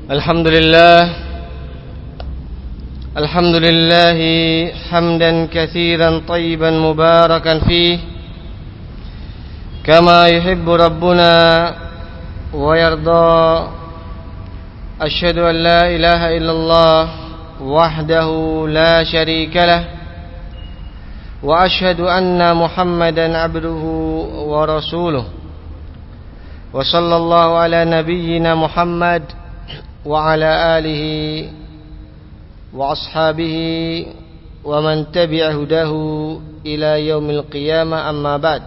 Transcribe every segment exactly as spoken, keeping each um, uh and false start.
Alhamdulillah Alhamdulillah hamdan katsiran tayyiban mubarakan fih kama yuhibbu rabbuna wa yarda. Asyhadu an la ilaha illallah wahdahu la syarika lah wa asyhadu anna Muhammadan abduhu wa rasuluh. Wa sallallahu ala nabiyyina Muhammad wa ala alihi wa ashabihi wa man tabi'a hudahu ila yaumil qiyamah, amma ba'd.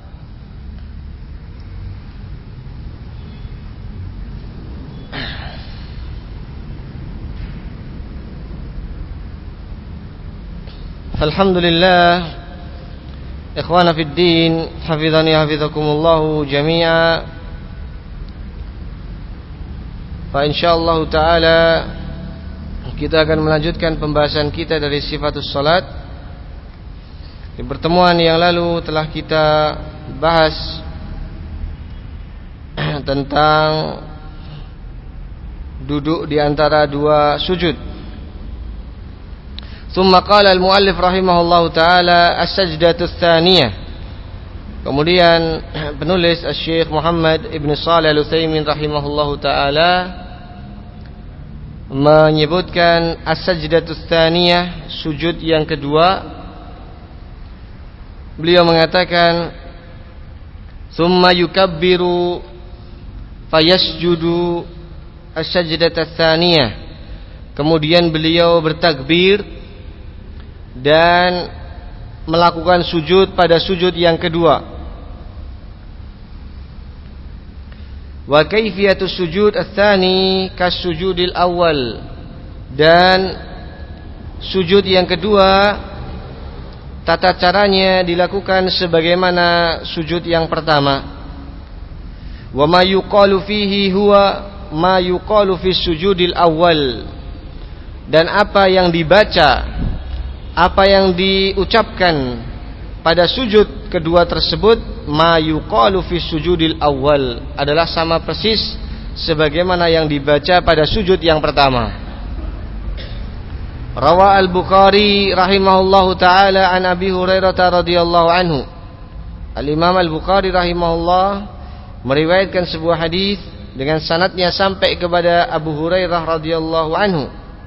Alhamdulillah, ikhwana fid din, hafizani hafizakumullah jami'a. Fa insyaallah taala kita akan melanjutkan pembahasan kita dari sifatus salat. Di pertemuan yang lalu telah kita bahas tentang duduk di antara dua sujud. Tsumma qala al-muallif rahimahullahu taala as-sajdatus tsaniyah. Kemudian penulis Asy-Syaikh Muhammad Ibn Shalih Al-Utsaimin rahimahullahu taala menyebutkan as-sajdatus tsaniyah, sujud yang kedua. Beliau mengatakan tsumma yukabbiru fayasjudu as-sajdatus tsaniyah. Kemudian beliau bertakbir dan melakukan sujud pada sujud yang kedua. Wa kaifiyatus sujud ats-tsani kas-sujudil awal, dan sujud yang kedua tata caranya dilakukan sebagaimana sujud yang pertama. Wa ma yuqalu fihi huwa ma yuqalu fis sujudil awal, dan apa yang dibaca, apa yang diucapkan pada sujud kedua tersebut, ma yuqalu fi sujudil awal, adalah sama persis sebagaimana yang dibaca pada sujud yang pertama. Rawa al-Bukhari rahimahullahu taala an Abi Hurairah radhiyallahu anhu. Al-Imam al-Bukhari rahimahullah meriwayatkan sebuah hadis dengan sanadnya sampai kepada Abu Hurairah radhiyallahu anhu.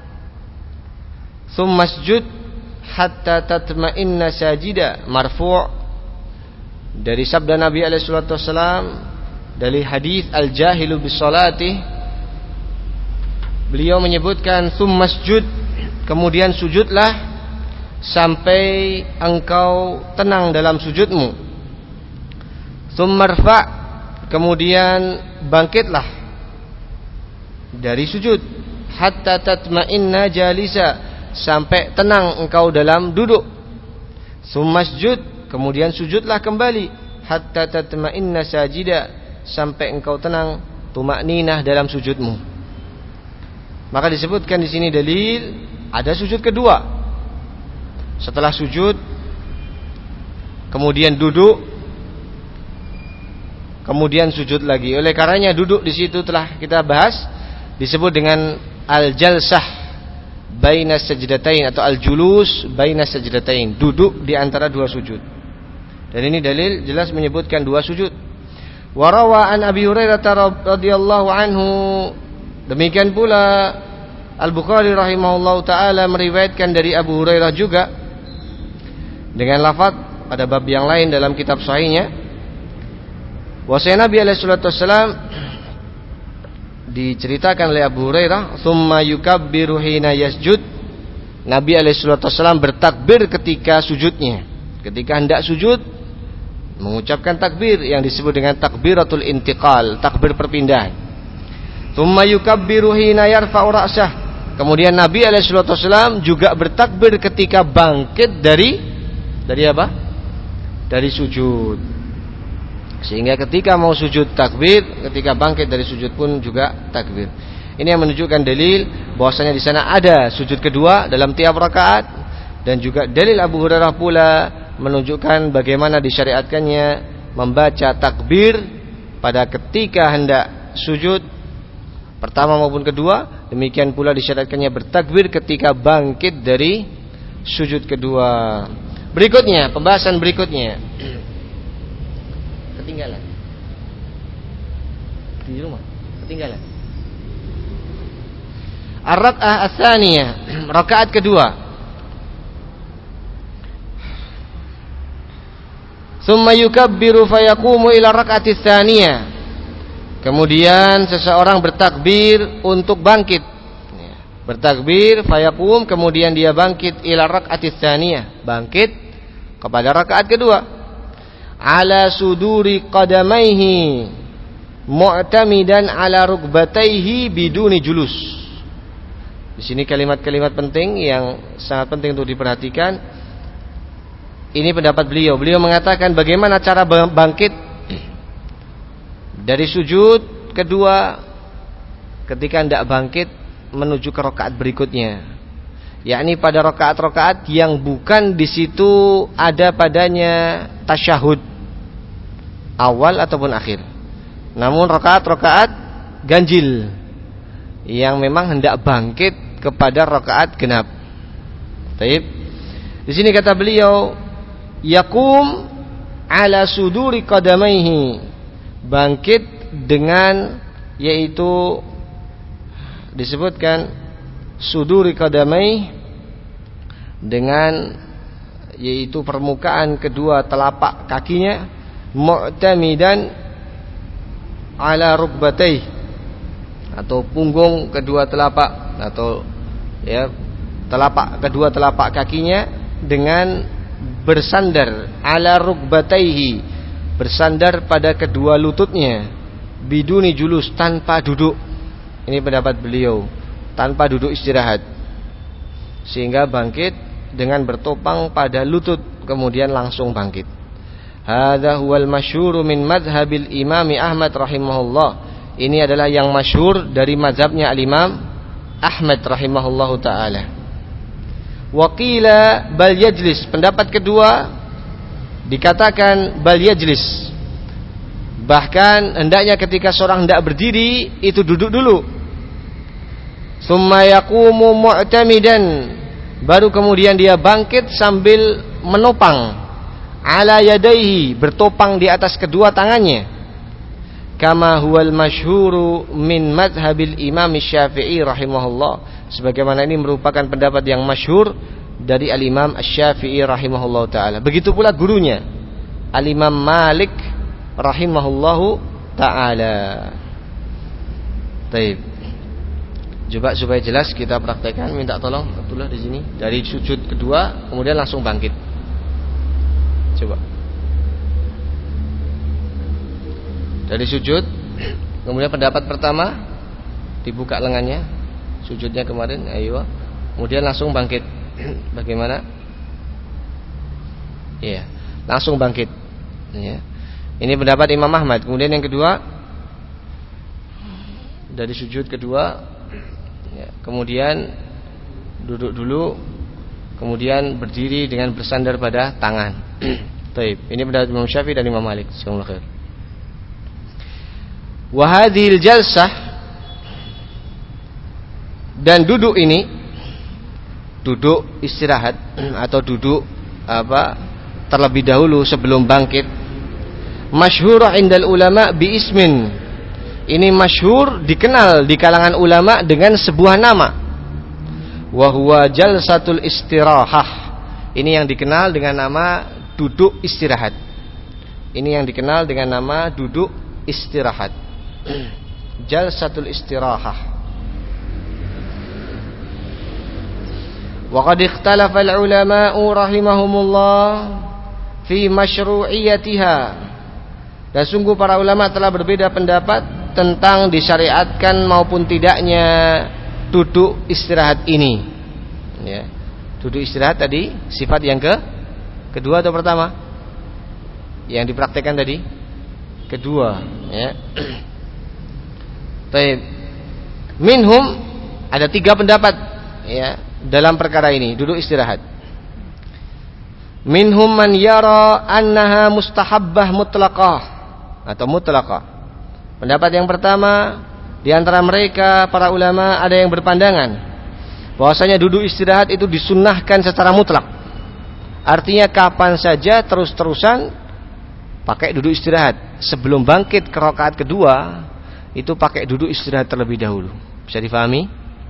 Tsumma sujud hatta tatma'inna sajida, marfu', dari sabda Nabi alaihi salatu wasallam dari hadis al-jahilu bis salati. Beliau menyebutkan tsumma sujud, kemudian sujudlah sampai engkau tenang dalam sujudmu. Tsumma rfa', kemudian bangkitlah dari sujud, hatta tatma'inna jalisa, sampai tenang engkau dalam duduk. Sumasjud, kemudian sujudlah kembali, hatta tatma'inna sajida, sampai engkau tenang tumakninah dalam sujudmu. Maka disebutkan di sini dalil ada sujud kedua. Setelah sujud kemudian duduk, kemudian sujud lagi. Oleh karenanya duduk di situ telah kita bahas, disebut dengan al-jalsah baina sajdatain atau al-julus baina sajdatain, duduk di antara dua sujud. Dan ini dalil jelas menyebutkan dua sujud. Wa rawa an Abi Hurairah radhiyallahu anhu, demikian pula Al-Bukhari rahimahullahu taala meriwayatkan dari Abu Hurairah juga dengan lafaz pada bab yang lain dalam kitab sahihnya. Wasaya Nabi alaihi salatu wasallam, diceritakan oleh Abu Hurairah, tsumma yukabbiru hina yasjud, Nabi alaihi salatu wasallam bertakbir ketika sujudnya. Ketika hendak sujud mengucapkan takbir yang disebut dengan takbiratul intiqal, takbir perpindahan. Tsumma yukabbiru hina yarfa'u ra'sah, kemudian Nabi alaihi salatu wasallam juga bertakbir ketika bangkit dari dari apa? Dari sujud. Sehingga ketika mau sujud takbir, ketika bangkit dari sujud pun juga takbir. Ini yang menunjukkan dalil bahwasanya di sana ada sujud kedua dalam tiap rakaat, dan juga dalil Abu Hurairah pula menunjukkan bagaimana disyariatkannya membaca takbir pada ketika hendak sujud pertama maupun kedua. Demikian pula disyaratkannya bertakbir ketika bangkit dari sujud kedua. Berikutnya, pembahasan berikutnya. Ketinggalan. Di rumah, ketinggalan. Ar-rak'ah ats-tsaniyah, rakaat kedua. Tsumma yukabbiru fayaqumu ila rak'ati tsaniyah. Kemudian seseorang bertakbir untuk bangkit. Bertakbir fayaqum, kemudian dia bangkit ila rak'ati tsaniyah, bangkit kepada rakaat kedua. Ala suduri qadamaihi mu'tamidan ala rukbataihi biduni julus. Di sini kalimat-kalimat penting yang sangat penting untuk diperhatikan. Ini pendapat beliau. Beliau mengatakan bagaimana cara bangkit dari sujud kedua ketika hendak bangkit menuju ke rakaat berikutnya, yakni pada rakaat-rakaat yang bukan di situ ada padanya tasyahud awal ataupun akhir, namun rakaat-rakaat ganjil yang memang hendak bangkit kepada rakaat genap. Baik. Di sini kata beliau, yakum ala suduri qadamaihi, bangkit dengan, yaitu disebutkan suduri qadamai, dengan yaitu permukaan kedua telapak kakinya, mu'tamidan ala rukbatai, atau punggung kedua telapak, atau ya telapak kedua telapak kakinya dengan bersandar ala rukbataihi, bersandar pada kedua lututnya, biduni julus, tanpa duduk. Ini pendapat beliau, tanpa duduk istirahat, sehingga bangkit dengan bertopang pada lutut, kemudian langsung bangkit. Hadza huwal masyhur min madhhabil Imam Ahmad rahimahullah. Ini adalah yang masyhur dari mazhabnya al-Imam Ahmad rahimahullahu taala. Wa qila bal yajlis, pendapat kedua dikatakan bal yajlis, bahkan hendaknya ketika seorang hendak berdiri itu duduk dulu. Tsumma yaqumu mu'tamidan, baru kemudian dia bangkit sambil menopang, ala yadaihi, bertopang di atas kedua tangannya. Kama huwal masyhuru min madhhabil Imam Syafi'i rahimahullah, sebagaimana ini merupakan pendapat yang masyhur dari al-Imam Asy-Syafi'i rahimahullah taala. Begitu pula gurunya al-Imam Malik rahimahullahu ta'ala. Baik. Coba supaya jelas kita praktekkan, minta tolong Abdullah di sini dari sujud kedua kemudian langsung bangkit. Coba. Dari sujud kemudian pendapat pertama dibuka lengannya, sujudnya kemarin, ayo. Kemudian langsung bangkit. Bagaimana? Iya, langsung bangkit. Ya. Ini pendapat Imam Ahmad. Kemudian yang kedua, dari sujud kedua, ya, kemudian duduk dulu, kemudian berdiri dengan bersandar pada tangan. Taib. Ini pendapat Imam Syafi'i dan Imam Malik. Jazakumullah khair. Wa hadhil jalsah, dan duduk ini, duduk istirahat atau duduk apa terlebih dahulu sebelum bangkit, masyhur indal ulama bi ismin. Ini masyhur, dikenal di kalangan ulama dengan sebuah nama. Wa huwa jalsatul istirahah. Ini yang dikenal dengan nama duduk istirahat. Ini yang dikenal dengan nama duduk istirahat. Jalsatul istirahah. Wa qad ikhtalafa al-ulama'u rahimahumullah fi masyru'iyyatiha. Dan sungguh para ulama telah berbeda pendapat tentang disyariatkan maupun tidaknya duduk istirahat ini. Ya. Duduk istirahat tadi sifat yang ke kedua atau pertama? Yang dipraktekkan tadi kedua, ya. Baik. Minhum, ada tiga pendapat, ya, dalam perkara ini, duduk istirahat. Minhum man yara annaha mustahabbah mutlaqah atau mutlaqah. Pendapat yang pertama, Di antara mereka para ulama ada yang berpandangan bahwasanya duduk istirahat itu disunnahkan secara mutlak. Artinya kapan saja terus-terusan pakai duduk istirahat. Sebelum bangkit ke rakaat kedua itu pakai duduk istirahat terlebih dahulu. Bisa difahami?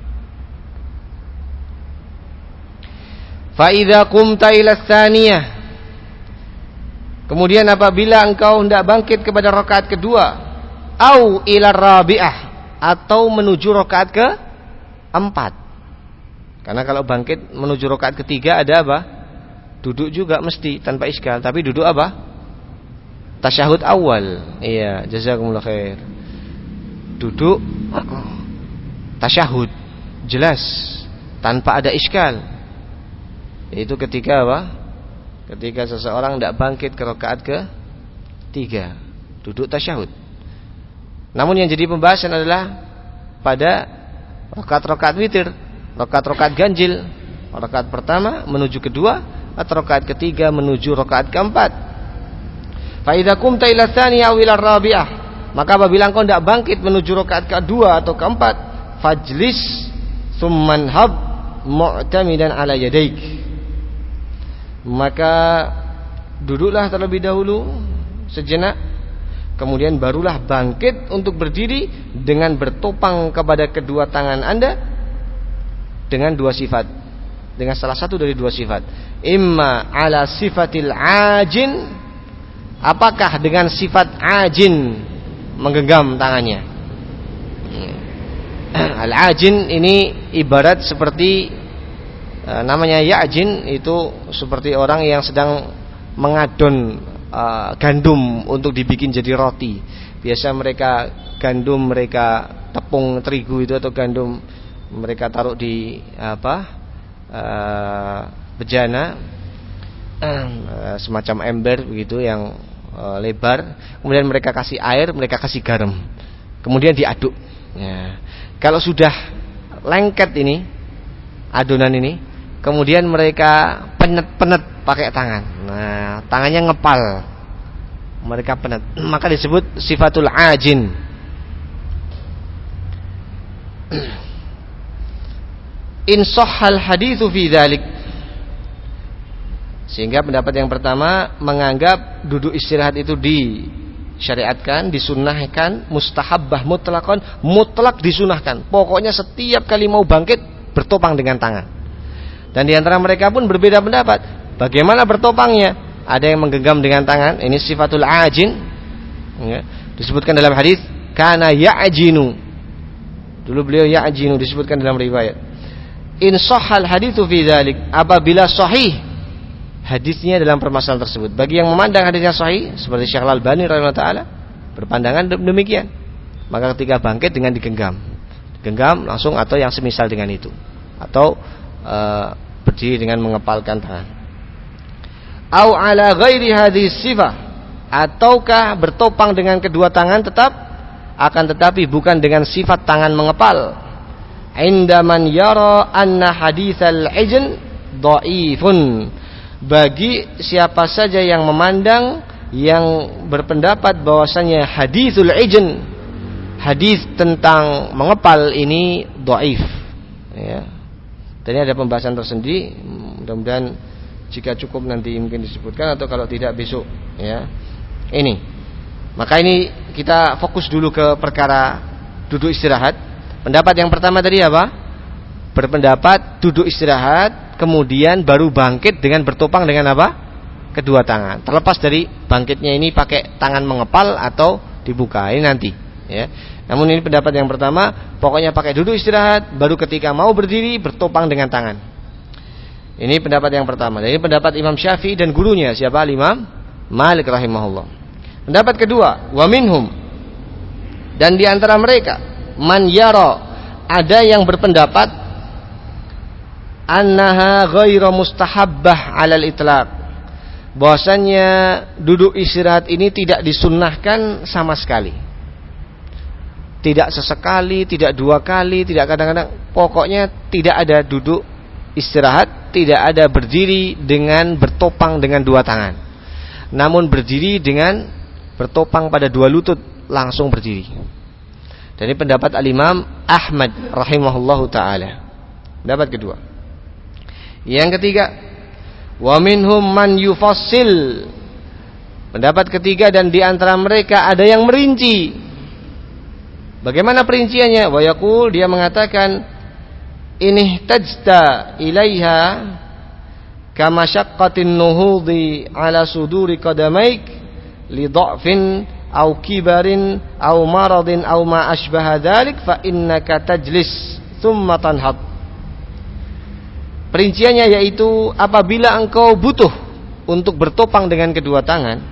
Fa idza qumta ila tsaniyah, kemudian apabila engkau hendak bangkit kepada rakaat kedua, au ila rabi'ah, atau menuju rakaat ke empat. Karena kalau bangkit menuju rakaat ketiga ada apa? Duduk juga mesti tanpa iskal, tapi duduk apa? Tasyahud awal. Iya, jazakumullah khair. Duduk tasyahud jelas tanpa ada iskal. Itu ketika apa? Ketika seseorang tidak bangkit ke rakaat ke tiga, duduk tasyahud. Namun yang jadi pembahasan adalah pada rakaat-rakaat witir, rakaat-rakaat ganjil, rakaat pertama menuju kedua atau rakaat ketiga menuju rakaat keempat. Fa idza qumta ila tsaniyah aw ila rabi'ah, maka apabila engkau tidak bangkit menuju rakaat kedua atau keempat, fajlis tsumman hab mu'tamidan ala yadaik, maka duduklah terlebih dahulu sejenak, kemudian barulah bangkit untuk berdiri dengan bertopang kepada kedua tangan Anda dengan dua sifat, dengan salah satu dari dua sifat. Imma ala sifatil ajin, apakah dengan sifat ajin, menggenggam tangannya. Al-ajin ini ibarat seperti namanya ya'jin, itu seperti orang yang sedang mengadon uh, gandum untuk dibikin jadi roti. Biasa mereka gandum, mereka tepung terigu itu atau gandum mereka taruh di apa uh, bejana, uh, semacam ember begitu yang uh, lebar. Kemudian mereka kasih air, mereka kasih garam, kemudian diaduk. Ya. Kalau sudah lengket ini adonan ini, kemudian mereka penet-penet pakai tangan. Nah, tangannya ngepal, mereka penet, maka disebut sifatul ajin. In sahhal haditsu fi dzalik. Sehingga pendapat yang pertama menganggap duduk istirahat itu disyariatkan, disunnahkan, mustahabbah mutlakon, mutlak disunahkan. Pokoknya setiap kali mau bangkit bertopang dengan tangan. Dan di antara mereka pun berbeda pendapat. Bagaimana bertopangnya? Ada yang menggenggam dengan tangan, ini sifatul ajin. Ya, disebutkan dalam hadis kana ya'jinu. Dulu beliau ya'jinu disebutkan dalam riwayat. In sahhal haditsu fi dzalik, apabila sahih hadisnya dalam permasalahan tersebut. Bagi yang memandang hadisnya sahih seperti Syekh Al-Albani rahimahullah taala berpandangan demikian, maka ketika bangkit dengan digenggam. Genggam langsung atau yang semisal dengan itu. Atau Uh, berdiri dengan mengepalkan tangan. Au ala ghairi hadhihi sifah, ataukah bertopang dengan kedua tangan tetap, akan tetapi bukan dengan sifat tangan mengepal. Indaman yara anna haditsal ijn dhaifun, bagi siapa saja yang memandang, yang berpendapat bahwasanya haditsul ijn, hadis tentang mengepal ini dhaif, ya. Dan ini ada pembahasan tersendiri. Mudah-mudahan jika cukup nanti mungkin disebutkan, atau kalau tidak besok, ya. Ini. Maka ini kita fokus dulu ke perkara duduk istirahat. Pendapat yang pertama tadi apa? Berpendapat duduk istirahat kemudian baru bangkit dengan bertopang dengan apa? Kedua tangan. Terlepas dari bangkitnya ini pakai tangan mengepal atau dibuka. Ini nanti, ya. Namun ini pendapat yang pertama, pokoknya pakai duduk istirahat, baru ketika mau berdiri bertopang dengan tangan. Ini pendapat yang pertama. Dan ini pendapat Imam Syafi'i dan gurunya, siapa? Imam Malik rahimahullah. Pendapat kedua, wa minhum, dan di antara mereka, man yara, ada yang berpendapat annaha ghairu mustahabbah 'alal itlaq, bahwasanya duduk istirahat ini tidak disunnahkan sama sekali. Tidak sesekali, tidak dua kali, tidak kadang-kadang. Pokoknya tidak ada duduk istirahat, tidak ada berdiri dengan bertopang dengan dua tangan. Namun berdiri dengan bertopang pada dua lutut, langsung berdiri. Dari pendapat Al-Imam Ahmad rahimahullahu taala. Pendapat kedua. Yang ketiga, wa minhum man yufassil. Pendapat ketiga, dan di antara mereka ada yang merinci. Bagaimana perinciannya? Wa yaqul, dia mengatakan, ini tajta ilaiha kama syaqqatin nuhudi ala suduri qadamaik li dha'fin au kibarin au maradin au ma asbaha dzalik fa innaka tajlis thumma tanhad. Perinciannya yaitu apabila engkau butuh untuk bertopang dengan kedua tangan,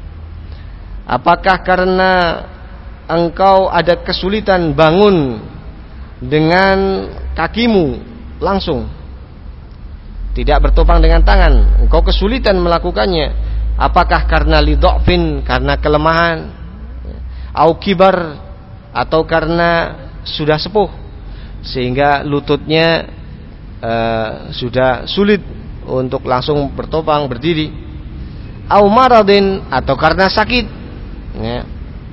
apakah karena engkau ada kesulitan bangun dengan kakimu langsung, tidak bertopang dengan tangan, engkau kesulitan melakukannya, apakah karena lidhafin, karena kelemahan, au kibar, atau karena sudah sepuh sehingga lututnya uh, sudah sulit untuk langsung bertopang berdiri, au maradin, atau karena sakit, ya,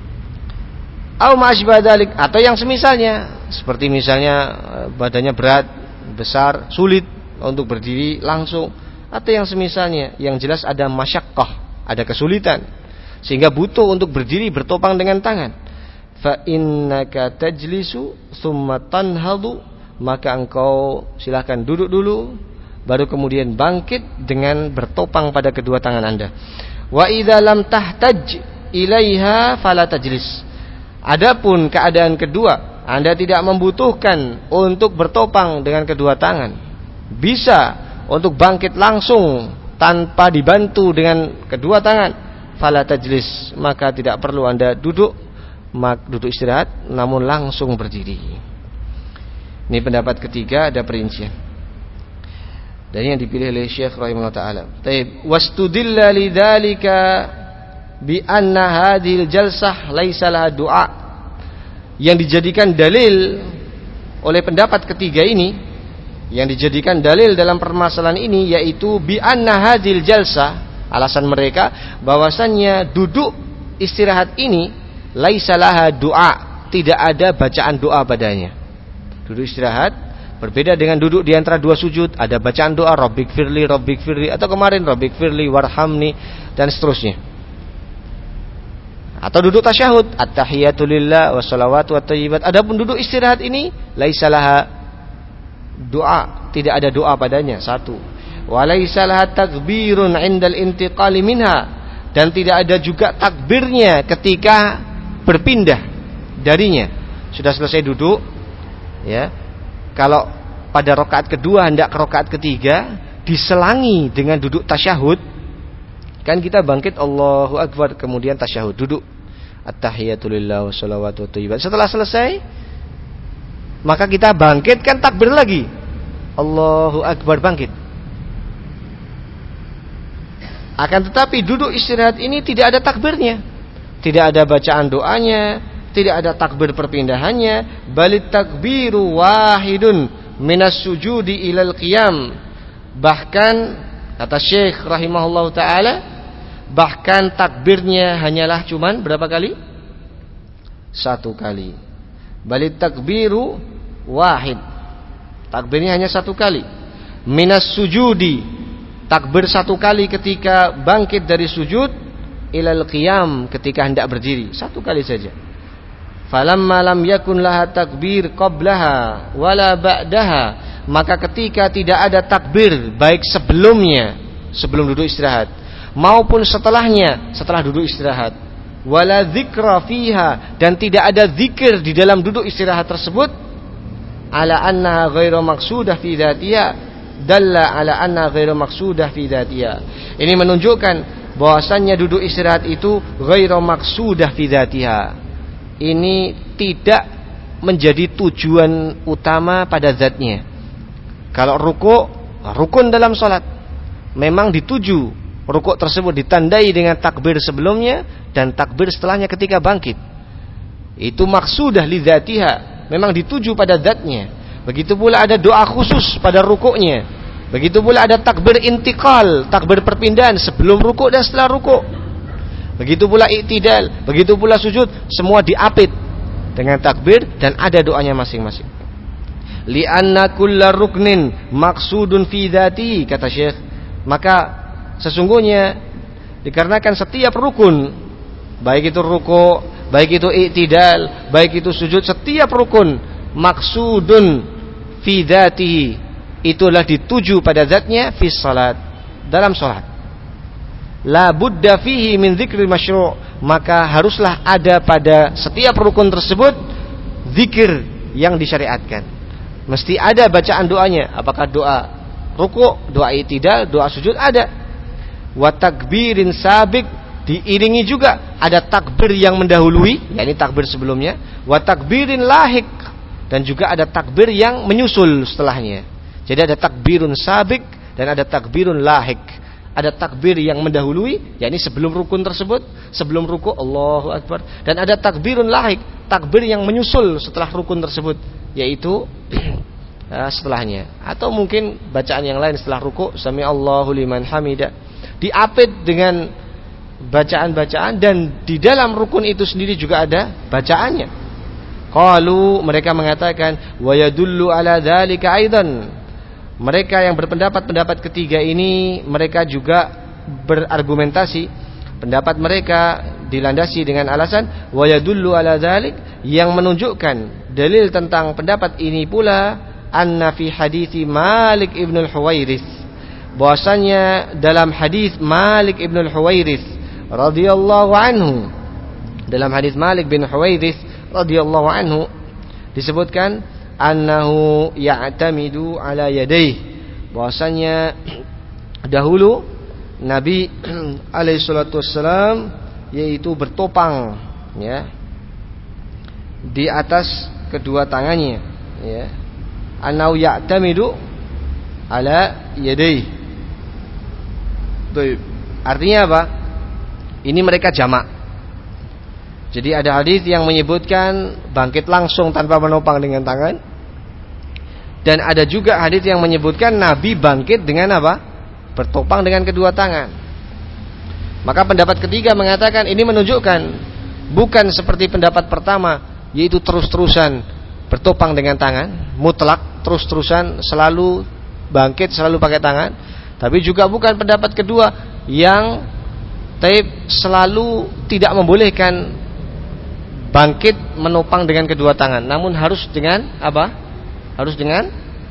au ma'asbah dzalik, atau yang semisalnya, seperti misalnya badannya berat, besar, sulit untuk berdiri langsung, atau yang semisalnya. Yang jelas ada masyaqqah, ada kesulitan, sehingga butuh untuk berdiri bertopang dengan tangan. Fa innaka tajlisu tsumma tanhadu, maka engkau silakan duduk dulu, baru kemudian bangkit dengan bertopang pada kedua tangan Anda. Wa idza lam tahtaj ilaiha fala tajlis. Adapun keadaan kedua, Anda tidak membutuhkan untuk bertopang dengan kedua tangan, bisa untuk bangkit langsung tanpa dibantu dengan kedua tangan, fala tajlis, maka tidak perlu Anda duduk, mak duduk istirahat, namun langsung berdiri. Ini pendapat ketiga, ada perincian. Dan yang dipilih oleh Syekh rahimahullah taala. Taib, wastudilla lidzalika bi anna hadhil jalsah laisa laha du'a. Yang dijadikan dalil oleh pendapat ketiga ini, yang dijadikan dalil dalam permasalahan ini, yaitu bi anna hadhil jalsah, alasan mereka bahwasannya duduk istirahat ini laisa laha du'a, tidak ada bacaan doa padanya. Duduk istirahat berbeda dengan duduk di antara dua sujud, ada bacaan doa rabbik firli rabbik firli, atau kemarin rabbik firli warhamni, dan seterusnya. Atau duduk tasyahud, at-tahiyatu lillah wa shalawatu wat thayyibat. Adapun duduk istirahat ini laisa laha doa, tidak ada doa padanya. Satu, wa laisa laha takbirun 'indal intiqali minha, dan tidak ada juga takbirnya ketika berpindah darinya. Sudah selesai duduk, ya, kalau pada rakaat kedua hendak ke rakaat ketiga, diselangi dengan duduk tasyahud, kan kita bangkit Allahu Akbar, kemudian tasyahud, duduk at-tahiyatu lillah wa shalawatu wat thayyibat. Setelah selesai, maka kita bangkit, kan takbir lagi, Allahu Akbar, bangkit. Akan tetapi duduk istirahat ini tidak ada takbirnya, tidak ada bacaan doanya, tidak ada takbir perpindahannya. Balit takbiru wahidun minas sujudi ilal qiyam. Bahkan kata Syekh rahimahullahu taala, bahkan takbirnya hanyalah cuman berapa kali? Satu kali. Balit takbiru wahid, takbirnya hanya satu kali. Minas sujudi, takbir satu kali ketika bangkit dari sujud, ilal qiyam, ketika hendak berdiri, satu kali saja. Falamma lam yakun laha takbir qablaha wala ba'daha, maka ketika tidak ada takbir baik sebelumnya, sebelum duduk istirahat, maupun setelahnya, setelah duduk istirahat, wala dzikra fiha, dan tidak ada zikir di dalam duduk istirahat tersebut, ala annaha ghairu maqsudah fi dzatiha, dalla ala anna ghairu maqsudah fi dzatiha. Ini menunjukkan bahwasannya duduk istirahat itu ghairu maqsudah fi dzatiha. Ini tidak menjadi tujuan utama pada zatnya. Kalau rukuk, rukun dalam salat, memang dituju rukuk tersebut ditandai dengan takbir sebelumnya dan takbir setelahnya ketika bangkit. Itu maksudah li dzatiha, memang dituju pada zatnya. Begitu pula ada doa khusus pada rukuknya. Begitu pula ada takbir intiqal, takbir perpindahan sebelum rukuk dan setelah rukuk. Begitu pula i'tidal, begitu pula sujud, semua diapit dengan takbir dan ada doanya masing-masing. Li'anna kulla ruknin maksudun fi dzatihi, kata Syekh. Maka sesungguhnya dikarenakan setiap rukun, baik itu ruku', baik itu i'tidal, baik itu sujud, setiap rukun maksudun fi dzatihi, itulah dituju pada zatnya fi salat, dalam salat. La budda fihi min dzikri masyru', maka haruslah ada pada setiap rukun tersebut zikir yang disyariatkan. Mesti ada bacaan doanya, apakah doa ruku', doa i'tidal, doa sujud, ada. Wa takbirin sabik, diiringi juga ada takbir yang mendahului, yakni takbir sebelumnya. Wa takbirin lahik, dan juga ada takbir yang menyusul setelahnya. Jadi ada takbirun sabik dan ada takbirun lahik. Ada takbir yang mendahului, yakni sebelum rukun tersebut, sebelum ruku' Allahu Akbar, dan ada takbirun lahik, takbir yang menyusul setelah rukun tersebut, yaitu setelahnya. Atau mungkin bacaan yang lain setelah ruku', sami Allahu liman hamida, diapit dengan bacaan-bacaan, dan di dalam rukun itu sendiri juga ada bacaannya. Qalu, mereka mengatakan, wa yadullu ala dzalika aidan. Mereka yang berpendapat pendapat ketiga ini, mereka juga berargumentasi, pendapat mereka dilandasi dengan alasan wa yadullu ala dzalik, yang menunjukkan dalil tentang pendapat ini pula anna fi hadithi Malik ibn al-Huwairits, bahwasanya dalam hadis Malik ibn al-Huwairits radhiyallahu anhu, dalam hadis Malik bin Huwairits radhiyallahu anhu disebutkan annahu ya'tamidu ala yadayhi, bahwasanya dahulu Nabi alaihi salatu wassalam yaitu bertopang, ya, di atas kedua tangannya, ya. Annahu ya'tamidu ala yadayhi. Baik. Artinya apa? Ini mereka jamak. Jadi ada hadis yang menyebutkan bangkit langsung tanpa menopang dengan tangan, dan ada juga hadis yang menyebutkan Nabi bangkit dengan apa? Bertopang dengan kedua tangan. Maka pendapat ketiga mengatakan ini menunjukkan bukan seperti pendapat pertama, yaitu terus-terusan bertopang dengan tangan, mutlak terus-terusan selalu bangkit selalu pakai tangan, tapi juga bukan pendapat kedua yang taib selalu tidak membolehkan bangkit menopang dengan kedua tangan, namun harus dengan apa? Harus dengan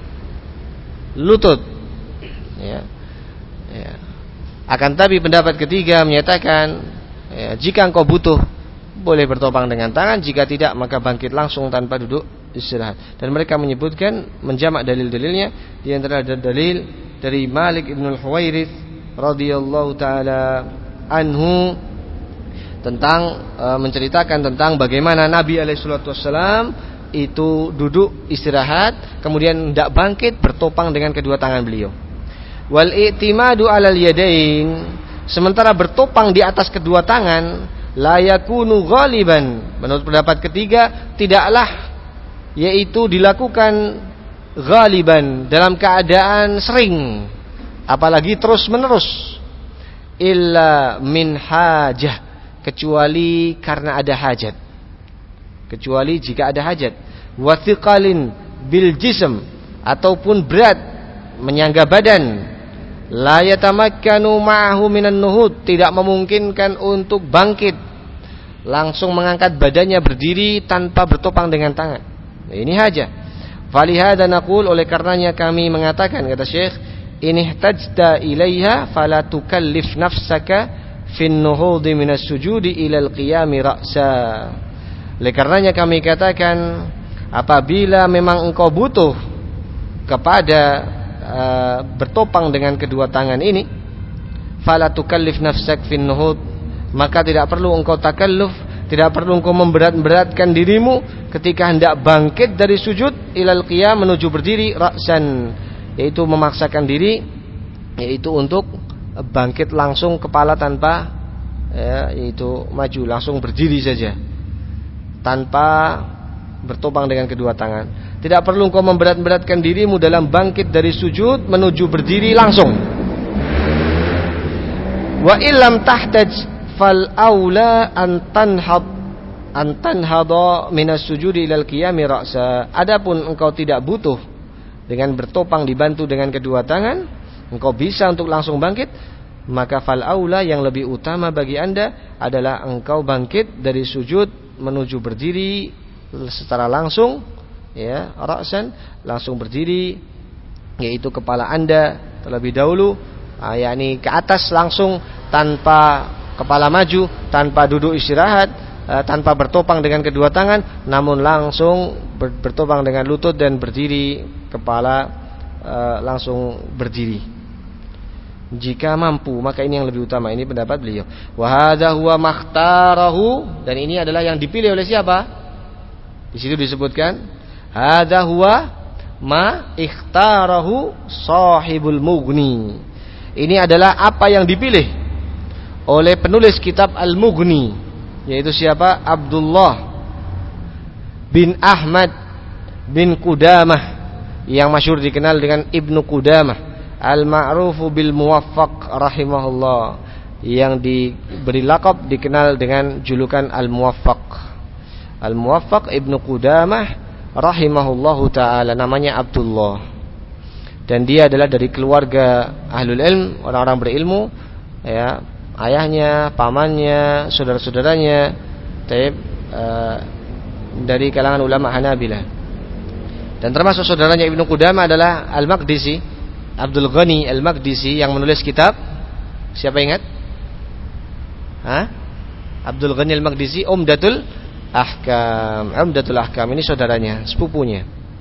lutut, ya. Ya. Akan tapi pendapat ketiga menyatakan, ya, jika engkau butuh boleh bertopang dengan tangan, jika tidak maka bangkit langsung tanpa duduk istirahat. Dan mereka menyebutkan menjamak dalil-dalilnya, di antara ada dalil dari Malik ibn al-Huwairits radhiyallahu taala anhu tentang e, menceritakan tentang bagaimana Nabi alaihi salatu wassalam itu duduk istirahat, kemudian hendak bangkit bertopang dengan kedua tangan beliau. Wal i'timadu 'alal yadain, sementara bertopang di atas kedua tangan, la yakunu ghaliban, menurut pendapat ketiga tidaklah yaitu dilakukan ghaliban, dalam keadaan sering, apalagi terus menerus, illa min hajah, kecuali karena ada hajat, kecuali jika ada hajat, wa thiqalin bil jism, ataupun berat menyangga badan, la yatamakkanu ma'ahu minan nuhud, tidak memungkinkan untuk bangkit langsung mengangkat badannya berdiri tanpa bertopang dengan tangan. Nah, ini hajat. Falihada naqul, oleh karenanya kami mengatakan, kata Syekh, inihtajta ilaiha fala tukallif nafsaka fin nuhudi minas sujudi ilal qiyami ra'sa. Oleh karenanya kami katakan, apabila memang engkau butuh kepada uh, bertopang dengan kedua tangan ini, fala tukallif nafsak fin nuhud, maka tidak perlu engkau takalluf, tidak perlu engkau memberat-beratkan dirimu ketika hendak bangkit dari sujud ilal qiyam, menuju berdiri, ra'san, yaitu memaksakan diri, yaitu untuk bangkit langsung kepala tanpa, ya, yaitu maju langsung berdiri saja tanpa bertopang dengan kedua tangan. Tidak perlu engkau memberat-beratkan dirimu dalam bangkit dari sujud menuju berdiri langsung. Wa illam tahtaj fal aula an tanhad antan hada minas sujudi ilal qiyami ra'sa. Adapun engkau tidak butuh dengan bertopang dibantu dengan kedua tangan, engkau bisa untuk langsung bangkit, maka fal aula yang lebih utama bagi Anda adalah engkau bangkit dari sujud menuju berdiri secara langsung, ya, ra'san, langsung berdiri, yaitu kepala Anda terlebih dahulu, ah, yakni ke atas langsung tanpa kepala maju, tanpa duduk istirahat, ah, tanpa bertopang dengan kedua tangan, namun langsung ber, bertopang dengan lutut dan berdiri, kepala ah, langsung berdiri. Jika mampu, maka ini yang lebih utama. Ini pendapat beliau. Wa hadza huwa makhtarahu, dan ini adalah yang dipilih oleh siapa? Di situ disebutkan hadza huwa ma ikhtarahu sahibul mughni. Ini adalah apa yang dipilih oleh penulis kitab Al-Mughni, yaitu siapa? Abdullah bin Ahmad bin Qudamah, yang masyhur dikenal dengan Ibnu Qudamah, Al-Ma'rufu bil Muwaffaq rahimahullah, yang diberi lakab dikenal dengan julukan Al-Muwaffaq. Al-Muwaffaq Ibnu Qudamah rahimahullahu ta'ala, namanya Abdullah, dan dia adalah dari keluarga ahlul ilm, orang-orang berilmu, ya, ayahnya, pamannya, saudara-saudaranya taib, uh, dari kalangan ulama Hanabilah. Dan termasuk saudaranya Ibnu Qudamah adalah Al-Maqdisi, Abdul Ghani Al-Maqdisi, yang menulis kitab, siapa ingat? Hah? Abdul Ghani Al-Maqdisi Umdatul Ahkam. Umdatul Ahkam ini saudaranya, sepupunya.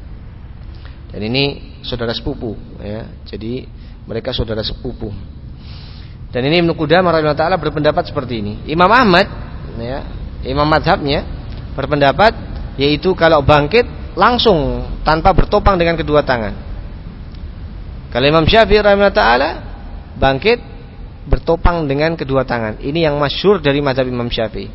Dan ini saudara sepupu, ya. Jadi mereka saudara sepupu. Dan ini Ibnu Qudamah rahimahullah taala berpendapat seperti ini. Imam Ahmad, ya, imam mazhabnya berpendapat yaitu kalau bangkit langsung tanpa bertopang dengan kedua tangan. Kalau Imam Syafi'i rahimahullah taala bangkit bertopang dengan kedua tangan. Ini yang masyhur dari mazhab Imam Syafi'i.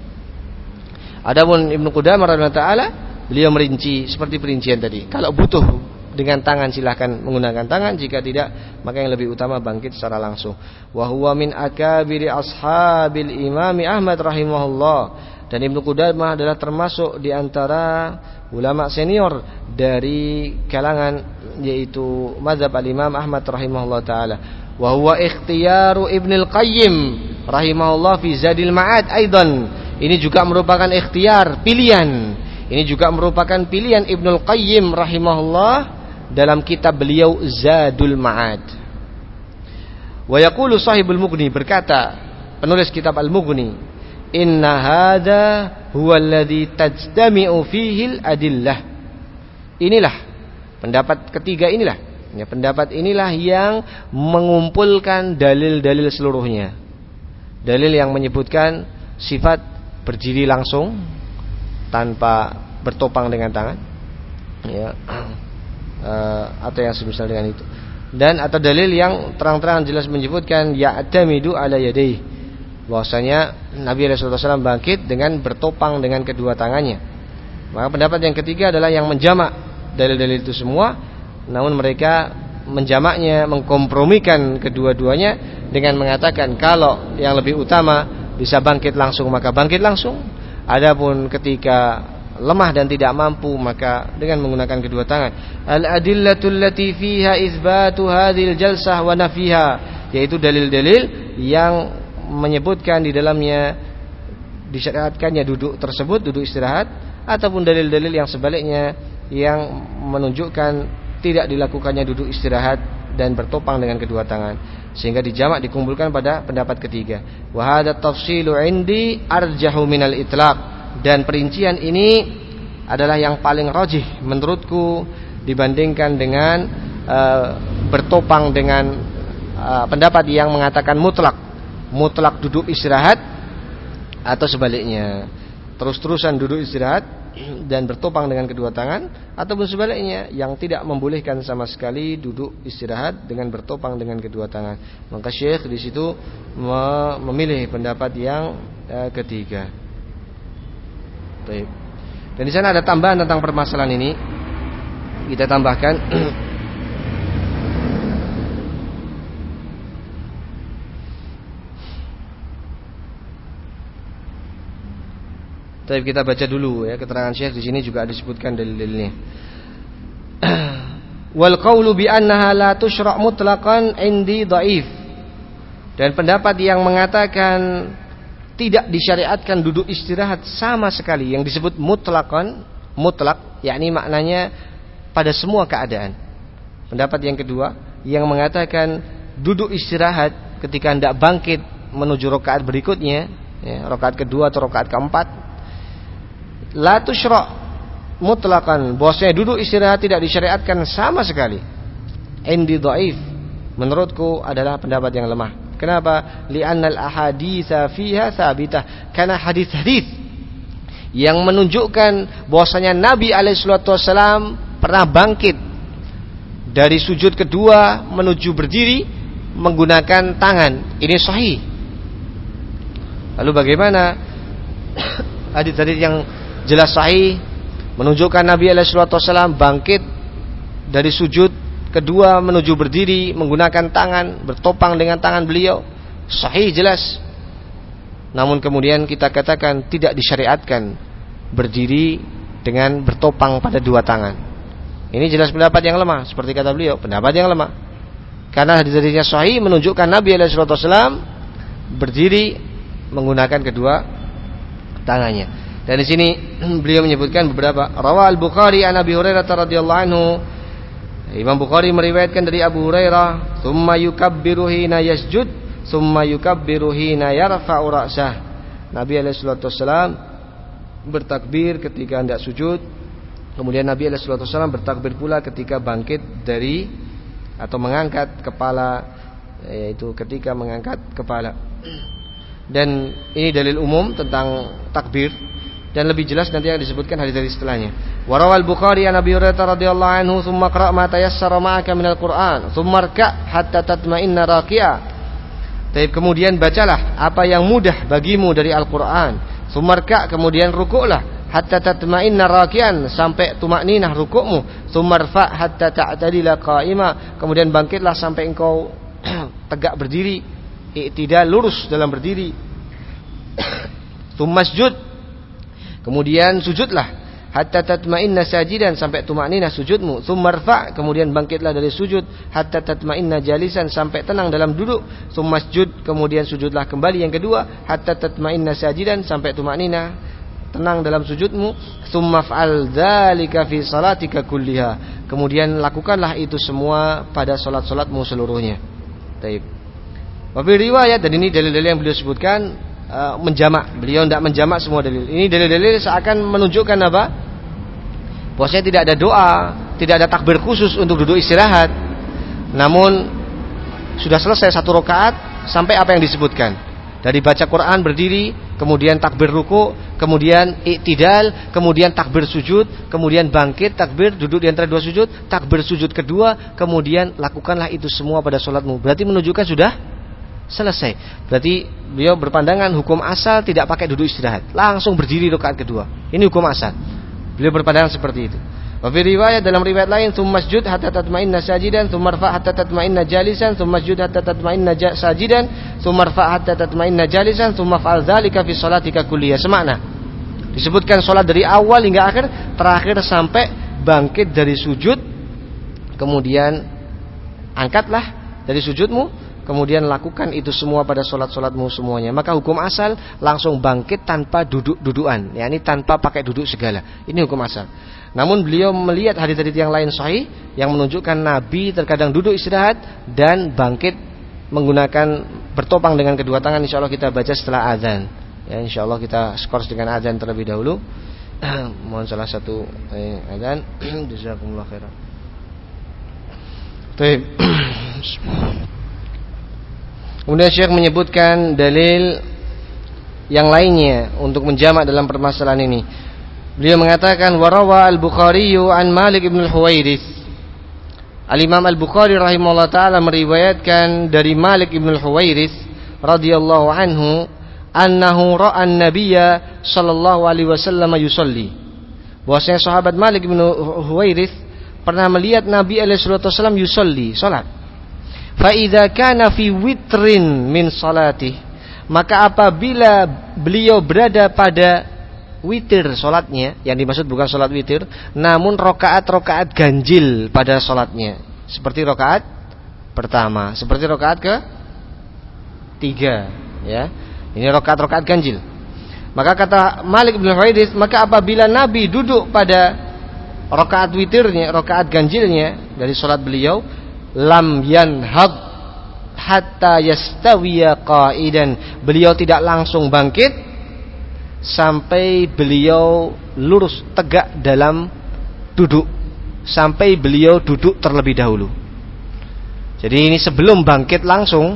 Adapun Ibnu Qudamah rahimahullah taala, beliau merinci seperti perincian tadi. Kalau butuh dengan tangan silahkan menggunakan tangan, jika tidak maka yang lebih utama bangkit secara langsung. Wa huwa min akabiri ashabil Imam Ahmad rahimahullah. Dan Ibnu Qudamah adalah termasuk di antara ulama senior dari kalangan, yaitu mazhab al-Imam Ahmad rahimahullah taala. Wa huwa ikhtiyaru Ibnul Qayyim rahimahullah fi Zadil Ma'ad aidan. Ini juga merupakan ikhtiar, pilihan. Ini juga merupakan pilihan Ibnul Qayyim rahimahullah dalam kitab beliau Zadul Ma'ad. Wa yaqulu sahibul Mughni, berkata penulis kitab Al-Mughni, inna hadza huwa alladhi tajtami'u fihi al-adillah. Inilah pendapat ketiga, inilah ya, pendapat inilah yang mengumpulkan dalil-dalil seluruhnya. Dalil yang menyebutkan sifat berdiri langsung tanpa bertopang dengan tangan, ya, uh, atau yang semisal dengan itu. Dan atau dalil yang terang-terang jelas menyebutkan ya'tamidu ala yadayhi, bahwasanya Nabi shallallahu alaihi wasallam bangkit dengan bertopang dengan kedua tangannya. Maka pendapat yang ketiga adalah yang menjamak dalil-dalil itu semua, namun mereka menjamaknya, mengkompromikan kedua-duanya dengan mengatakan kalau yang lebih utama bisa bangkit langsung maka bangkit langsung. Adapun ketika lemah dan tidak mampu maka dengan menggunakan kedua tangan. Al-adillatul lati fiha itsbatu hadhil jalsah wa nafiha, yaitu dalil-dalil yang menyebutkan di dalamnya disyariatkannya duduk tersebut, duduk istirahat, ataupun dalil-dalil yang sebaliknya yang menunjukkan tidak dilakukannya duduk istirahat dan bertopang dengan kedua tangan, sehingga dijamak dikumpulkan pada pendapat ketiga. Wa hadza tafsilu indi arjahu minal itlaq, dan perincian ini adalah yang paling rajih menurutku dibandingkan dengan uh, bertopang dengan uh, pendapat yang mengatakan mutlak, mutlak duduk istirahat, atau sebaliknya terus-terusan duduk istirahat dan bertopang dengan kedua tangan, ataupun sebaliknya yang tidak membolehkan sama sekali duduk istirahat dengan bertopang dengan kedua tangan. Maka Syekh di situ memilih pendapat yang uh, ketiga. Baik. Dan di sana ada tambahan tentang permasalahan ini. Kita tambahkan Tapi kita baca dulu ya keterangan Syekh di sini juga disebutkan dalil-dalilnya. Wal qawlu bi annaha la tusyra' mutlaqan indi dhaif. Dan pendapat yang mengatakan tidak disyariatkan duduk istirahat sama sekali, yang disebut mutlaqan, mutlak yakni maknanya pada semua keadaan. Pendapat yang kedua yang mengatakan duduk istirahat ketika hendak bangkit menuju rakaat berikutnya, ya, rakaat kedua atau rakaat keempat, la tusyra' mutlaqan, bosnya duduk istirahat tidak disyariatkan sama sekali. Indi dhaif, menurutku adalah pendapat yang lemah. Kenapa? Li'annal ahaditsa fiha tsabitah, karena hadis-hadis yang menunjukkan bahwasanya Nabi alaihi salatu wasallam pernah bangkit dari sujud kedua menuju berdiri menggunakan tangan, ini sahih. Lalu bagaimana hadis-hadis yang jelas sahih menunjukkan Nabi alaihi salatu wasallam bangkit dari sujud kedua menuju berdiri menggunakan tangan, bertopang dengan tangan beliau, sahih jelas. Namun kemudian kita katakan tidak disyariatkan berdiri dengan bertopang pada dua tangan. Ini jelas pendapat yang lemah, seperti kata beliau, pendapat yang lemah. Karena hadis-hadisnya sahih menunjukkan Nabi alaihi salatu wasallam berdiri menggunakan kedua tangannya. Dan di sini beliau menyebutkan beberapa. Rawah Al-Bukhari an Abi Hurairah radhiyallahu anhu. Imam Bukhari meriwayatkan dari Abu Hurairah, "Tsumma yukabbiru hina yasjud, tsumma yukabbiru hina yarfa'u ra'sah." Nabi alaihi salatu wasallam bertakbir ketika hendak sujud, kemudian Nabi alaihi salatu wasallam bertakbir pula ketika bangkit dari atau mengangkat kepala, yaitu ketika mengangkat kepala. Dan ini dalil umum tentang takbir. Dan lebih jelas nanti yang disebutkan hadis-hadis setelahnya. Warawal Bukhari an Abi Hurairah radhiyallahu anhu, "Tsumma qra' ma tayassara ma'aka minal Qur'an, tsumma rka' hatta tatma'inna raqi'a." Tapi kemudian bacalah apa yang mudah bagimu dari Al-Qur'an. Tsumma rka', kemudian rukuklah hatta tatma'inna raqi'an, sampai tumakninah rukukmu. Tsumma rfa' hatta ta'tadila qa'ima, kemudian bangkitlah sampai engkau tegak berdiri, i'tidal lurus dalam berdiri. Tsumma sujud, kemudian sujudlah hatta tatma'inna sajidan, sampai tumakninah sujudmu. Tsumma rfa', kemudian bangkitlah dari sujud hatta tatma'inna jalisan, sampai tenang dalam duduk. Tsumma sujud, kemudian sujudlah kembali yang kedua hatta tatma'inna sajidan, sampai tumakninah tenang dalam sujudmu. Tsumma fa'al dzalika fi salatika kulliha, kemudian lakukanlah itu semua pada salat-salatmu seluruhnya. Baik. Wa fi riwayat, dan ini dalil-dalil yang beliau sebutkan Uh, menjamak. Beliau tidak menjamak semua dalil. Ini dalil-dalil seakan menunjukkan apa? Bahwasanya tidak ada doa, tidak ada takbir khusus untuk duduk istirahat. Namun sudah selesai satu rakaat sampai apa yang disebutkan. Dari baca Quran berdiri, kemudian takbir ruku, kemudian i'tidal, kemudian takbir sujud, kemudian bangkit takbir duduk di antara dua sujud, takbir sujud kedua, kemudian lakukanlah itu semua pada salatmu. Berarti menunjukkan sudah selesai. Berarti beliau berpandangan hukum asal tidak pakai duduk istirahat, langsung berdiri rakaat kedua. Ini hukum asal. Beliau berpandangan seperti itu. Wa fi riwayat, dalam riwayat lain, tsumma sujud hatta tatma'inna sajidan, tsumma rfa' hatta tatma'inna jalisan, tsumma sujud hatta tatma'inna sajidan, tsumma rfa' hatta tatma'inna jalisan, tsumma fa'al dzalika fi shalatika kulliyah. Semakna. Disebutkan salat dari awal hingga akhir, terakhir sampai bangkit dari sujud, kemudian angkatlah dari sujudmu, kemudian lakukan itu semua pada solat-solatmu semuanya. Maka hukum asal langsung bangkit tanpa duduk-dudukan, yakni tanpa pakai duduk segala. Ini hukum asal. Namun beliau melihat hadis-hadis yang lain sahih yang menunjukkan Nabi terkadang duduk istirahat dan bangkit menggunakan bertopang dengan kedua tangan. Insyaallah kita baca setelah azan. Ya, insyaallah kita skors dengan azan terlebih dahulu. Mohon salah satu eh, azan. Jazakumullah khairan. Baik. Kemudian Syekh menyebutkan dalil yang lainnya untuk menjamak dalam permasalahan ini. Beliau mengatakan warawa Al-Bukhari an Malik ibn Al-Huwairits. Al-Imam Al-Bukhari rahimahullah taala meriwayatkan dari Malik ibn Al-Huwairits radhiyallahu anhu annahu ra'a an-nabiyya sallallahu alaihi wasallam yusalli. Bahwasanya sahabat Malik ibn Al-Huwairits pernah melihat Nabi alaihi wasallam yusalli, salat. Fa idza kana fi witrin min salatih, maka apabila beliau berada pada witir solatnya, yang dimaksud bukan solat witir, namun rokaat-rokaat ganjil pada solatnya, seperti rokaat pertama, seperti rokaat ke tiga, ya. Ini rokaat-rokaat ganjil. Maka kata Malik bin Huwairits, maka apabila Nabi duduk pada rokaat witirnya, rokaat ganjilnya dari solat beliau, lam yanhad hatta yastawiya qa'idan, beliau tidak langsung bangkit sampai beliau lurus tegak dalam duduk, sampai beliau duduk terlebih dahulu. Jadi ini sebelum bangkit langsung,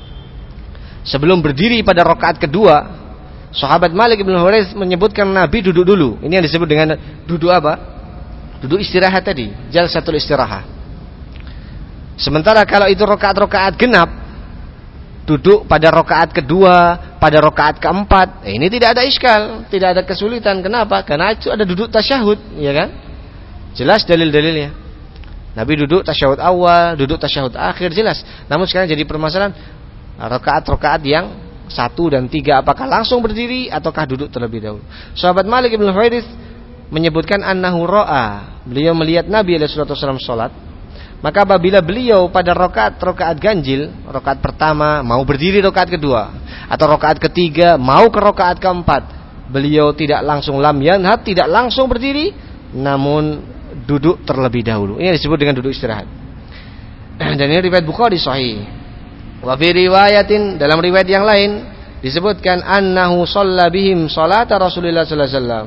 sebelum berdiri pada rakaat kedua, sahabat Malik bin Huwairits menyebutkan Nabi duduk dulu. Ini yang disebut dengan duduk apa? Duduk istirahat tadi, jalsatul istirahah. Sementara kalau itu rakaat-rakaat genap, duduk pada rakaat kedua, pada rakaat keempat, eh, ini tidak ada iskal, tidak ada kesulitan. Kenapa? Karena itu ada duduk tasyahud, ya kan? Jelas dalil-dalilnya. Nabi duduk tasyahud awal, duduk tasyahud akhir, jelas. Namun sekarang jadi permasalahan rakaat-rakaat yang satu dan tiga, apakah langsung berdiri ataukah duduk terlebih dahulu. Sahabat Malik bin Huwairits menyebutkan annahu ra'a, beliau melihat Nabi alaihi wasallam salat. Maka apabila beliau pada rakaat-rakaat ganjil, rakaat pertama mau berdiri rakaat kedua, atau rakaat ketiga mau ke rakaat keempat, beliau tidak langsung lam yanhad, tidak langsung berdiri, namun duduk terlebih dahulu. Ini disebut dengan duduk istirahat. Dan ini riwayat Bukhari sahih. Wa fi riwayatin, dalam riwayat yang lain disebutkan annahu shalla bihim salata Rasulullah sallallahu alaihi wasallam.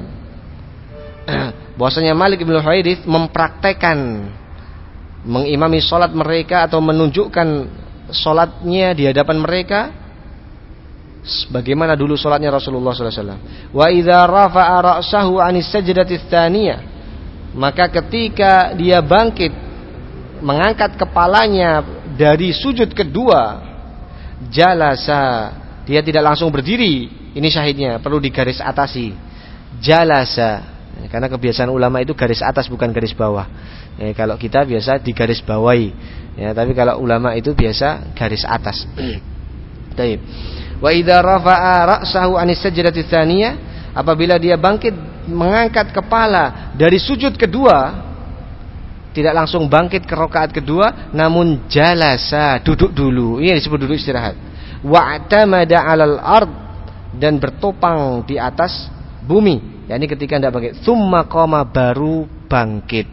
Bahwasanya Malik bin Huwairits mempraktekkan mengimami salat mereka atau menunjukkan salatnya di hadapan mereka sebagaimana dulu salatnya Rasulullah sallallahu alaihi wasallam. Wa idza rafa'a ra'sahu 'anis sajdati tsaniyah, maka ketika dia bangkit mengangkat kepalanya dari sujud kedua, jalasa, dia tidak langsung berdiri. Ini syahidnya, perlu digaris atasi. Jalasa, karena kebiasaan ulama itu garis atas bukan garis bawah. Ya, kalau kita biasa digaris bawahi, ya, tapi kalau ulama itu biasa garis atas. Baik. Wa idza rafa'a ra'sahu 'anis sajdati tsaniyah, apabila dia bangkit mengangkat kepala dari sujud kedua, tidak langsung bangkit ke rakaat kedua, namun jalasa, duduk dulu. Ini disebut duduk istirahat. Wa'tamada 'alal ard, dan bertopang di atas bumi. Yani ketika hendak bangkit, tsumma qama, baru bangkit.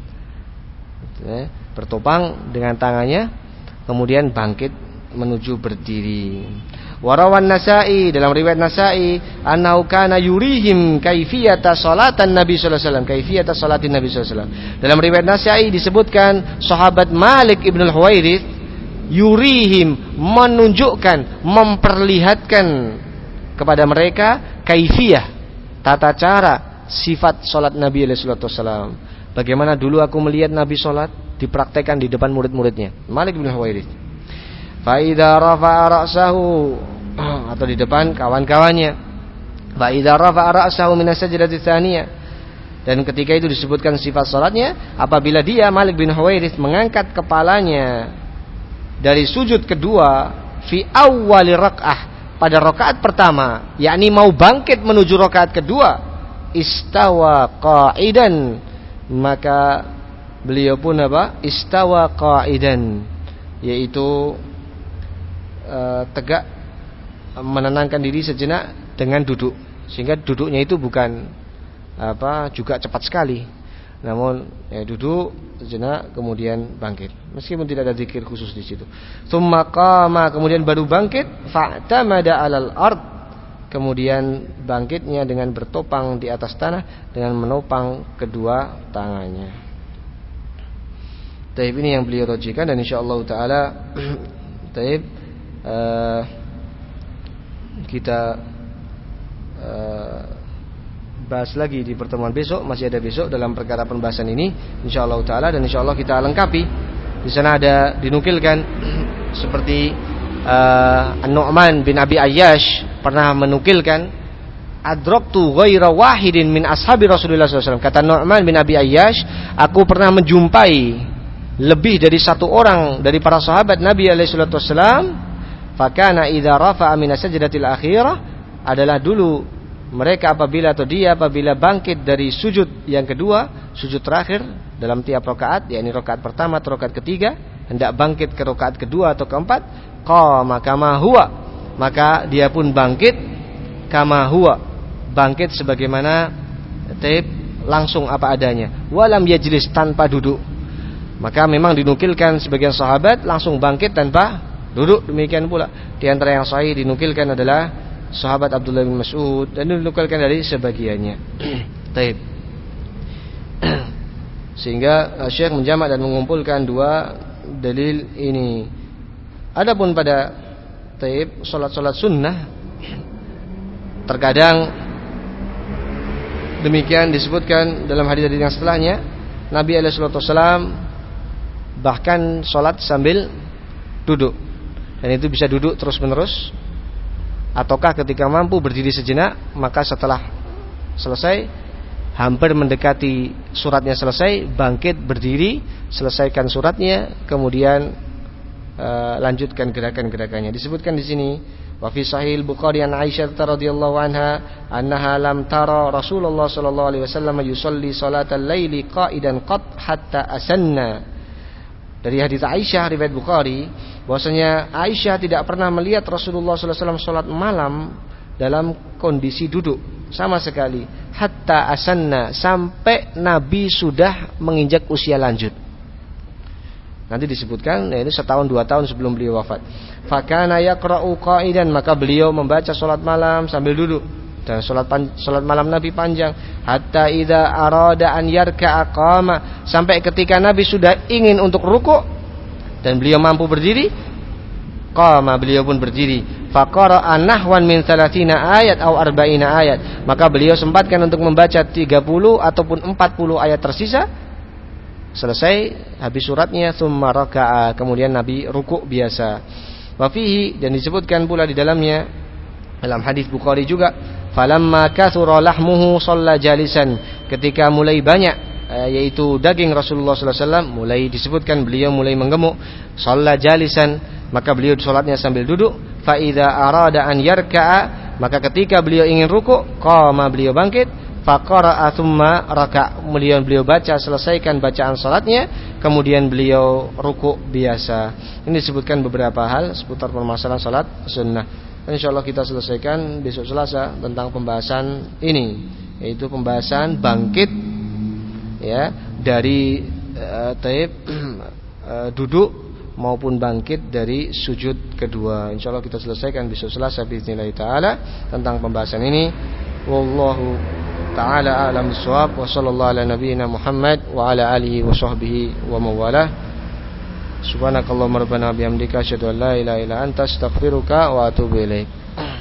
Ya, bertopang dengan tangannya, kemudian bangkit menuju berdiri. Warawan Nasa'i, dalam riwayat Nasa'i, annahu kana yurihim kaifiyata salatan Nabi sallallahu alaihi wasallam, kaifiyata salatin Nabi sallallahu alaihi wasallam. Dalam riwayat Nasa'i disebutkan sahabat Malik ibn al-Huwairits yurihim, menunjukkan, memperlihatkan kepada mereka kaifiyah, tata cara, sifat salat Nabi alaihi wasallam. Bagaimana dulu aku melihat Nabi salat, dipraktekkan di depan murid-muridnya. Malik bin Huwairits. Fa idza rafa'a ra'sahu, atau di depan kawan-kawannya. Fa idza rafa'a ra'sahu min as-sajdati tsaniyah. Dan ketika itu disebutkan sifat salatnya, apabila dia Malik bin Huwairits mengangkat kepalanya dari sujud kedua fi awwali rak'ah, pada rakaat pertama, yakni mau bangkit menuju rakaat kedua, istawa qa'idan, maka beliau pun apa? Istawa qa'idan, yaitu uh, tegak, menenangkan diri sejenak dengan duduk, sehingga duduknya itu bukan apa juga cepat sekali, namun ya, duduk sejenak kemudian bangkit, meskipun tidak ada zikir khusus di situ. Tsumma qama, kemudian baru bangkit, fa'tamada 'alal ard, kemudian bangkitnya dengan bertopang di atas tanah dengan menopang kedua tangannya. Taib, ini yang beliau rojikan, dan insyaallah taala taib uh, kita uh, bahas lagi di pertemuan besok. Masih ada besok dalam perkara pembahasan ini insyaallah taala, dan insyaallah kita lengkapi. Di sana ada dinukilkan seperti uh, An-Nu'man bin Abi Ayyash pernah menukilkan, adraktu ghaira wahidin min ashabi Rasulullah sallallahu alaihi wasallam. Kata Nu'man bin Abi Ayyash, aku pernah menjumpai lebih dari satu orang dari para sahabat Nabi alaihi wasallam, fakana idza rafa'a min as-sajdatil akhirah, adalah dulu mereka apabila atau dia apabila bangkit dari sujud yang kedua, sujud terakhir dalam tiap rakaat, yakni rakaat pertama atau rakaat ketiga, hendak bangkit ke rakaat kedua atau keempat, qama kama huwa, maka dia pun bangkit kama huwa, bangkit sebagaimana taib langsung apa adanya, walam yajlis, tanpa duduk. Maka memang dinukilkan sebagian sahabat langsung bangkit tanpa duduk, demikian pula di antara yang sahih dinukilkan adalah sahabat Abdullah bin Mas'ud dan dinukilkan dari sebagiannya. Taib. Sehingga Syekh menjamak dan mengumpulkan dua dalil ini. Adapun pada taib salat-salat sunnah, terkadang demikian disebutkan dalam hadis-hadis yang setelahnya, Nabi alaihi wasallam bahkan salat sambil duduk, dan itu bisa duduk terus-menerus, ataukah ketika mampu berdiri sejenak, maka setelah selesai, hampir mendekati suratnya selesai, bangkit berdiri, selesaikan suratnya, kemudian uh, lanjutkan gerakan-gerakannya. Disebutkan di sini, wa fi sahih Bukhari an Aisyah radhiyallahu anha annaha lam tara Rasulullah sallallahu alaihi wasallam yusalli salatal laili qa'idan qat hatta asanna. Dari hadits Aisyah riwayat Bukhari, bahwasanya Aisyah tidak pernah melihat Rasulullah sallallahu alaihi wasallam salat malam dalam kondisi duduk sama sekali, hatta asanna, sampai Nabi sudah menginjak usia lanjut. Nanti disebutkan, yaitu setahun dua tahun sebelum beliau wafat. Fakana yaqra'u qa'idan, maka beliau membaca salat malam sambil duduk. Dan salat salat malam Nabi panjang, hatta idza arada an yarka'a qama, sampai ketika Nabi sudah ingin untuk rukuk dan beliau mampu berdiri, qama, beliau pun berdiri. Faqara'a nahwan min thalathina ayat atau arba'ina ayat, maka beliau sempatkan untuk membaca tiga puluh ataupun empat puluh ayat tersisa. Selesai habis suratnya, tsumma raka'a, kemudian Nabi rukuk biasa. Wa fihi, dan disebutkan pula di dalamnya dalam hadis Bukhari juga, falamma kathura lahmuhu shalla jalisan, ketika mulai banyak yaitu daging Rasulullah sallallahu alaihi wasallam, mulai disebutkan beliau mulai menggemuk, shalla jalisan, maka beliau salatnya sambil duduk. Fa idza arada an yarka'a, maka ketika beliau ingin rukuk, qama, beliau bangkit, faqara'a tsumma raka', kemudian beliau baca, selesaikan bacaan salatnya, kemudian beliau rukuk biasa. Ini disebutkan beberapa hal seputar permasalahan salat sunnah. Insyaallah kita selesaikan besok Selasa tentang pembahasan ini, yaitu pembahasan bangkit ya dari uh, taib uh, duduk maupun bangkit dari sujud kedua. Insyaallah kita selesaikan besok Selasa bismillah taala tentang pembahasan ini. Wallahu taala a'lam bissawab, wa sallallahu ala nabiyyina Muhammad wa ala alihi wa sahbihi wa mawalah. Subhanakallahumma rabbana bihamdika asyhadu an la ilaha illa anta astaghfiruka wa atubu ilaik.